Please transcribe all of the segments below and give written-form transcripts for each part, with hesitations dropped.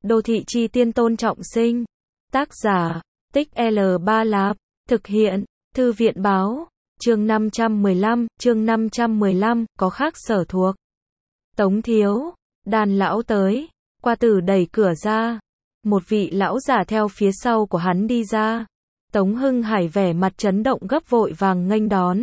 Đô thị chi tiên Tôn Trọng Sinh. Tác giả, Tích L3 Lạp. Thực hiện, Thư viện báo. Chương 515, có khác sở thuộc. Tống thiếu, Đàn lão tới. Qua Tử đẩy cửa ra. Một vị lão giả theo phía sau của hắn đi ra. Tống Hưng Hải vẻ mặt chấn động gấp vội vàng nghênh đón.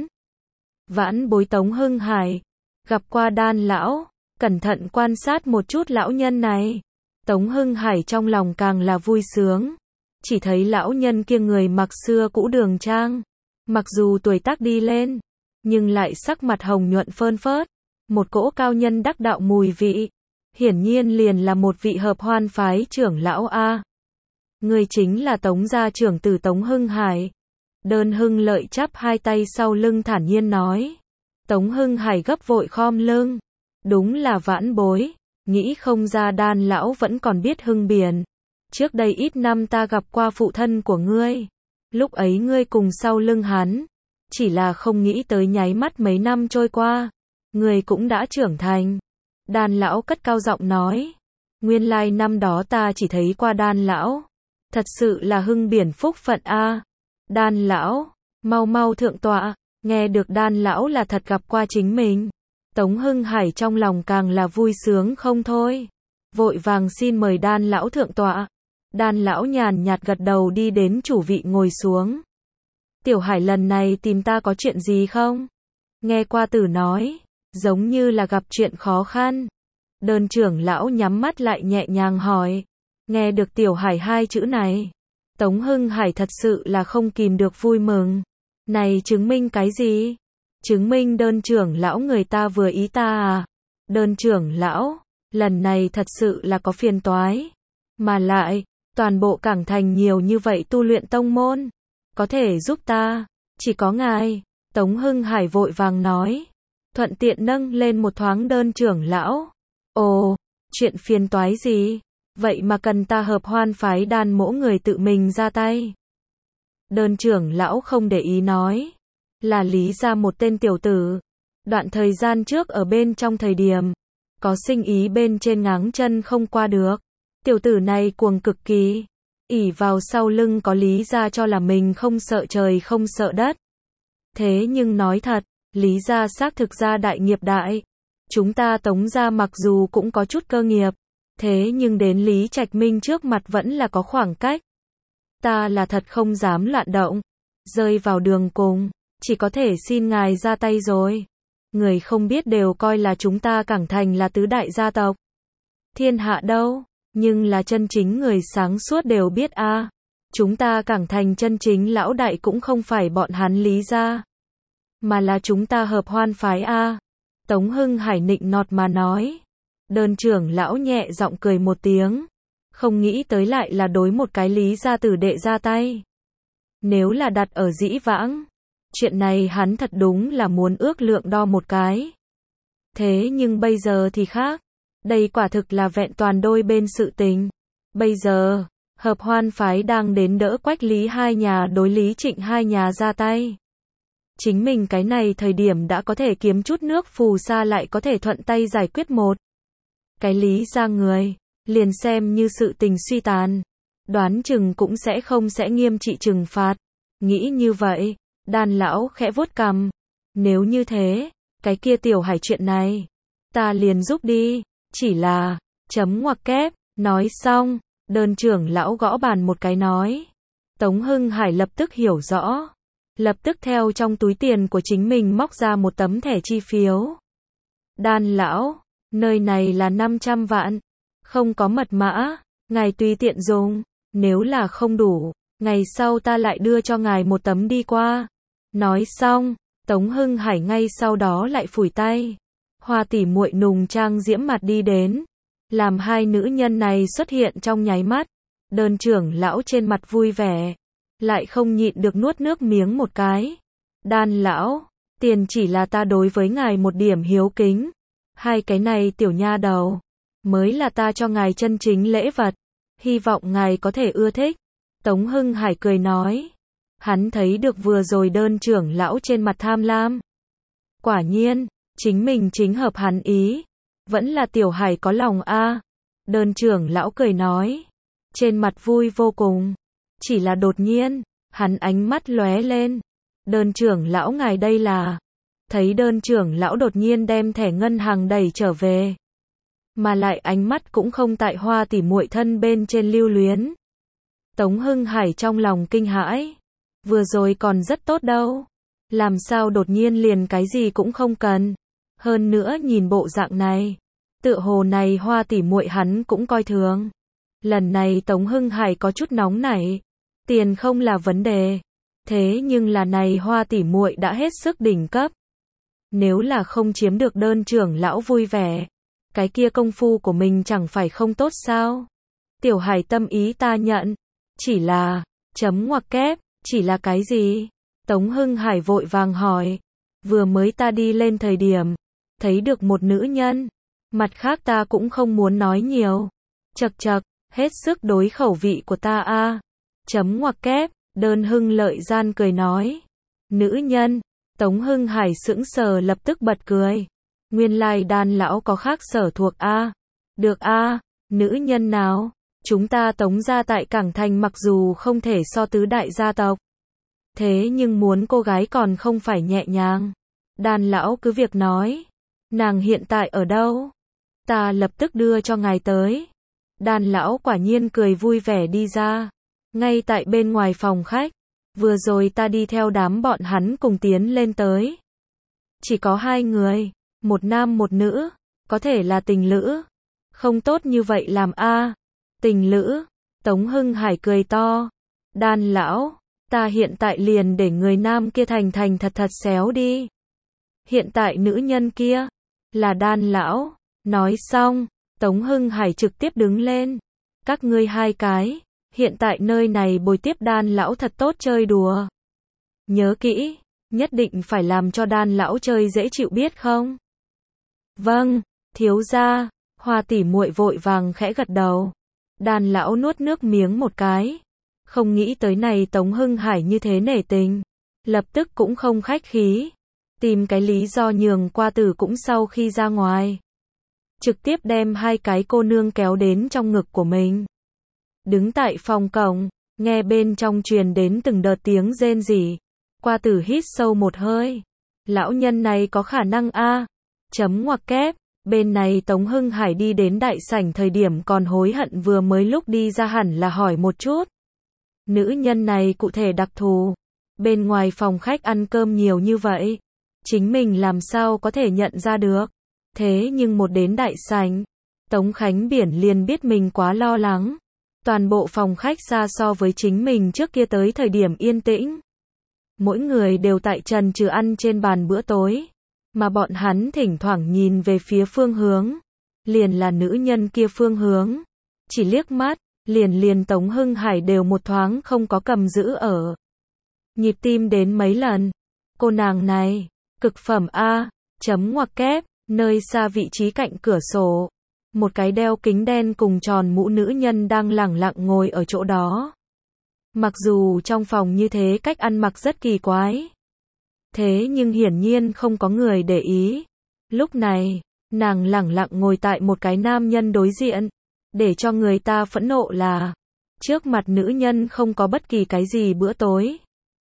Vãn bối Tống Hưng Hải. Gặp qua Đan lão, cẩn thận quan sát một chút lão nhân này. Tống Hưng Hải trong lòng càng là vui sướng. Chỉ thấy lão nhân kia người mặc xưa cũ đường trang. Mặc dù tuổi tác đi lên, nhưng lại sắc mặt hồng nhuận phơn phớt. Một cỗ cao nhân đắc đạo mùi vị. Hiển nhiên liền là một vị hợp hoan phái trưởng lão A. Người chính là Tống gia trưởng tử Tống Hưng Hải. Đơn Hưng Lợi chắp hai tay sau lưng thản nhiên nói. Tống Hưng Hải gấp vội khom lưng. Đúng là vãn bối. Nghĩ không ra Đan lão vẫn còn biết Hưng Biển. Trước đây ít năm ta gặp qua phụ thân của ngươi. Lúc ấy ngươi cùng sau lưng hắn. Chỉ là không nghĩ tới nháy mắt mấy năm trôi qua. Ngươi cũng đã trưởng thành. Đan lão cất cao giọng nói. Nguyên lai năm đó ta chỉ thấy qua Đan lão. Thật sự là Hưng Biển phúc phận a. Đan lão, mau mau thượng tọa. Nghe được Đan lão là thật gặp qua chính mình. Tống Hưng Hải trong lòng càng là vui sướng không thôi. Vội vàng xin mời Đan lão thượng tọa. Đan lão nhàn nhạt gật đầu đi đến chủ vị ngồi xuống. Tiểu Hải lần này tìm ta có chuyện gì không? Nghe qua Tử nói, giống như là gặp chuyện khó khăn. Đơn trưởng lão nhắm mắt lại nhẹ nhàng hỏi. Nghe được Tiểu Hải hai chữ này, Tống Hưng Hải thật sự là không kìm được vui mừng. Này chứng minh cái gì? Chứng minh đơn trưởng lão người ta vừa ý ta à? Đơn trưởng lão, lần này thật sự là có phiền toái. Mà lại, toàn bộ Cảng Thành nhiều như vậy tu luyện tông môn. Có thể giúp ta, chỉ có ngài. Tống Hưng Hải vội vàng nói. Thuận tiện nâng lên một thoáng đơn trưởng lão. Ồ, chuyện phiền toái gì? Vậy mà cần ta hợp hoan phái Đan mỗ người tự mình ra tay. Đơn trưởng lão không để ý nói. Là Lý gia một tên tiểu tử. Đoạn thời gian trước ở bên trong thời điểm. Có sinh ý bên trên ngáng chân không qua được. Tiểu tử này cuồng cực kỳ. Ỷ vào sau lưng có Lý gia cho là mình không sợ trời không sợ đất. Thế nhưng nói thật, Lý gia xác thực ra đại nghiệp đại. Chúng ta Tống gia mặc dù cũng có chút cơ nghiệp. Thế nhưng đến Lý Trạch Minh trước mặt vẫn là có khoảng cách. Ta là thật không dám loạn động. Rơi vào đường cùng, chỉ có thể xin ngài ra tay rồi. Người không biết đều coi là chúng ta Cảng Thành là tứ đại gia tộc. Thiên hạ đâu, nhưng là chân chính người sáng suốt đều biết a. Chúng ta Cảng Thành chân chính lão đại cũng không phải bọn hắn Lý gia. Mà là chúng ta hợp hoan phái a. Tống Hưng Hải nịnh nọt mà nói. Đơn trưởng lão nhẹ giọng cười một tiếng. Không nghĩ tới lại là đối một cái Lý gia tử đệ ra tay. Nếu là đặt ở dĩ vãng, chuyện này hắn thật đúng là muốn ước lượng đo một cái. Thế nhưng bây giờ thì khác. Đây quả thực là vẹn toàn đôi bên sự tình. Bây giờ, hợp hoan phái đang đến đỡ Quách Lý hai nhà đối Lý Trịnh hai nhà ra tay. Chính mình cái này thời điểm đã có thể kiếm chút nước phù sa lại có thể thuận tay giải quyết một cái Lý gia người, liền xem như sự tình suy tàn. Đoán chừng cũng sẽ nghiêm trị trừng phạt. Nghĩ như vậy, Đan lão khẽ vuốt cằm. Nếu như thế, cái kia Tiểu Hải chuyện này, ta liền giúp đi. Chỉ là, chấm ngoặc kép, nói xong, đơn trưởng lão gõ bàn một cái nói. Tống Hưng Hải lập tức hiểu rõ. Lập tức theo trong túi tiền của chính mình móc ra một tấm thẻ chi phiếu. Đan lão, nơi này là 500 vạn. Không có mật mã, ngài tùy tiện dùng. Nếu là không đủ, ngày sau ta lại đưa cho ngài một tấm đi qua. Nói xong, Tống Hưng Hải ngay sau đó lại phủi tay. Hoa tỷ muội nùng trang diễm mặt đi đến. Làm hai nữ nhân này xuất hiện trong nháy mắt. Đơn trưởng lão trên mặt vui vẻ. Lại không nhịn được nuốt nước miếng một cái. Đan lão, tiền chỉ là ta đối với ngài một điểm hiếu kính. Hai cái này tiểu nha đầu, mới là ta cho ngài chân chính lễ vật. Hy vọng ngài có thể ưa thích. Tống Hưng Hải cười nói. Hắn thấy được vừa rồi đơn trưởng lão trên mặt tham lam. Quả nhiên, chính mình chính hợp hắn ý. Vẫn là Tiểu Hải có lòng a. Đơn trưởng lão cười nói. Trên mặt vui vô cùng. Chỉ là đột nhiên, hắn ánh mắt lóe lên. Đơn trưởng lão ngài đây là... Thấy đơn trưởng lão đột nhiên đem thẻ ngân hàng đẩy trở về. Mà lại ánh mắt cũng không tại Hoa tỷ muội thân bên trên lưu luyến. Tống Hưng Hải trong lòng kinh hãi. Vừa rồi còn rất tốt đâu. Làm sao đột nhiên liền cái gì cũng không cần. Hơn nữa nhìn bộ dạng này. Tựa hồ này Hoa tỷ muội hắn cũng coi thường. Lần này Tống Hưng Hải có chút nóng nảy. Tiền không là vấn đề. Thế nhưng là này Hoa tỷ muội đã hết sức đỉnh cấp. Nếu là không chiếm được đơn trưởng lão vui vẻ. Cái kia công phu của mình chẳng phải không tốt sao? Tiểu Hải tâm ý ta nhận. Chỉ là, chấm ngoặc kép, chỉ là cái gì? Tống Hưng Hải vội vàng hỏi. Vừa mới ta đi lên thời điểm, thấy được một nữ nhân. Mặt khác ta cũng không muốn nói nhiều. Chậc chậc, hết sức đối khẩu vị của ta a. Chấm ngoặc kép, đơn Hưng Lợi gian cười nói. Nữ nhân, Tống Hưng Hải sững sờ lập tức bật cười. Nguyên lai Đan lão có khác sở thuộc a. Được a, nữ nhân nào? Chúng ta Tống gia tại Cảng Thành mặc dù không thể so tứ đại gia tộc. Thế nhưng muốn cô gái còn không phải nhẹ nhàng. Đan lão cứ việc nói. Nàng hiện tại ở đâu? Ta lập tức đưa cho ngài tới. Đan lão quả nhiên cười vui vẻ đi ra. Ngay tại bên ngoài phòng khách. Vừa rồi ta đi theo đám bọn hắn cùng tiến lên tới. Chỉ có 2 người. Một nam một nữ. Có thể là tình lữ. Không tốt như vậy làm a. Tình lữ. Tống Hưng Hải cười to. Đan lão. Ta hiện tại liền để người nam kia thành thành thật thật xéo đi. Hiện tại nữ nhân kia. Là Đan lão. Nói xong. Tống Hưng Hải trực tiếp đứng lên. Các ngươi 2 cái. Hiện tại nơi này bồi tiếp Đan lão thật tốt chơi đùa. Nhớ kỹ. Nhất định phải làm cho Đan lão chơi dễ chịu biết không? Vâng. Thiếu gia. Hoa tỷ muội vội vàng khẽ gật đầu. Đan lão nuốt nước miếng một cái. Không nghĩ tới này Tống Hưng Hải như thế nể tình. Lập tức cũng không khách khí. Tìm cái lý do nhường qua tử cũng sau khi ra ngoài. Trực tiếp đem 2 cái cô nương kéo đến trong ngực của mình. Đứng tại phòng cổng, nghe bên trong truyền đến từng đợt tiếng rên rỉ. Qua tử hít sâu một hơi. Lão nhân này có khả năng a. Chấm ngoặc kép. Bên này Tống Hưng Hải đi đến đại sảnh thời điểm còn hối hận vừa mới lúc đi ra hẳn là hỏi một chút. Nữ nhân này cụ thể đặc thù. Bên ngoài phòng khách ăn cơm nhiều như vậy. Chính mình làm sao có thể nhận ra được. Thế nhưng một đến đại sảnh. Tống Khánh Biển liền biết mình quá lo lắng. Toàn bộ phòng khách xa so với chính mình trước kia tới thời điểm yên tĩnh. Mỗi người đều tại trần trừ ăn trên bàn bữa tối. Mà bọn hắn thỉnh thoảng nhìn về phía phương hướng. Liền là nữ nhân kia phương hướng. Chỉ liếc mắt, liền Tống Hưng Hải đều một thoáng không có cầm giữ ở. Nhịp tim đến mấy lần. Cô nàng này, cực phẩm A, chấm ngoặc kép, nơi xa vị trí cạnh cửa sổ. Một cái đeo kính đen cùng tròn mũ nữ nhân đang lẳng lặng ngồi ở chỗ đó. Mặc dù trong phòng như thế cách ăn mặc rất kỳ quái. Thế nhưng hiển nhiên không có người để ý. Lúc này, nàng lẳng lặng ngồi tại một cái nam nhân đối diện. Để cho người ta phẫn nộ là, trước mặt nữ nhân không có bất kỳ cái gì bữa tối.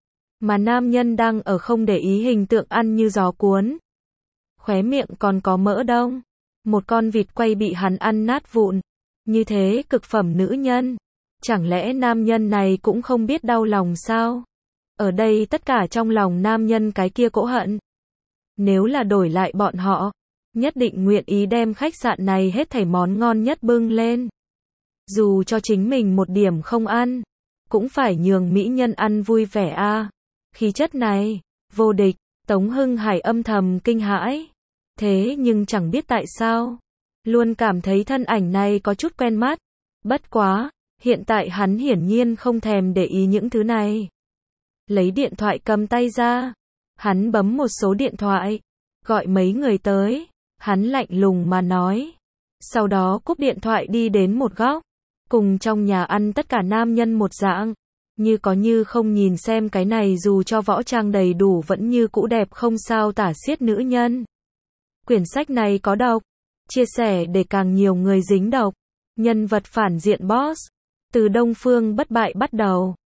Mà nam nhân đang ở không để ý hình tượng ăn như gió cuốn. Khóe miệng còn có mỡ đông. Một con vịt quay bị hắn ăn nát vụn. Như thế cực phẩm nữ nhân. Chẳng lẽ nam nhân này cũng không biết đau lòng sao? Ở đây tất cả trong lòng nam nhân cái kia cỗ hận. Nếu là đổi lại bọn họ, nhất định nguyện ý đem khách sạn này hết thảy món ngon nhất bưng lên. Dù cho chính mình một điểm không ăn, cũng phải nhường mỹ nhân ăn vui vẻ a. Khí chất này, vô địch, Tống Hưng Hải âm thầm kinh hãi. Thế nhưng chẳng biết tại sao, luôn cảm thấy thân ảnh này có chút quen mắt. Bất quá, hiện tại hắn hiển nhiên không thèm để ý những thứ này. Lấy điện thoại cầm tay ra, hắn bấm một số điện thoại, gọi mấy người tới, hắn lạnh lùng mà nói. Sau đó cúp điện thoại đi đến một góc, cùng trong nhà ăn tất cả nam nhân một dạng, như có như không nhìn xem cái này dù cho võ trang đầy đủ vẫn như cũ đẹp không sao tả xiết nữ nhân. Quyển sách này có độc, chia sẻ để càng nhiều người dính độc. Nhân vật phản diện boss. Từ Đông Phương bất bại bắt đầu.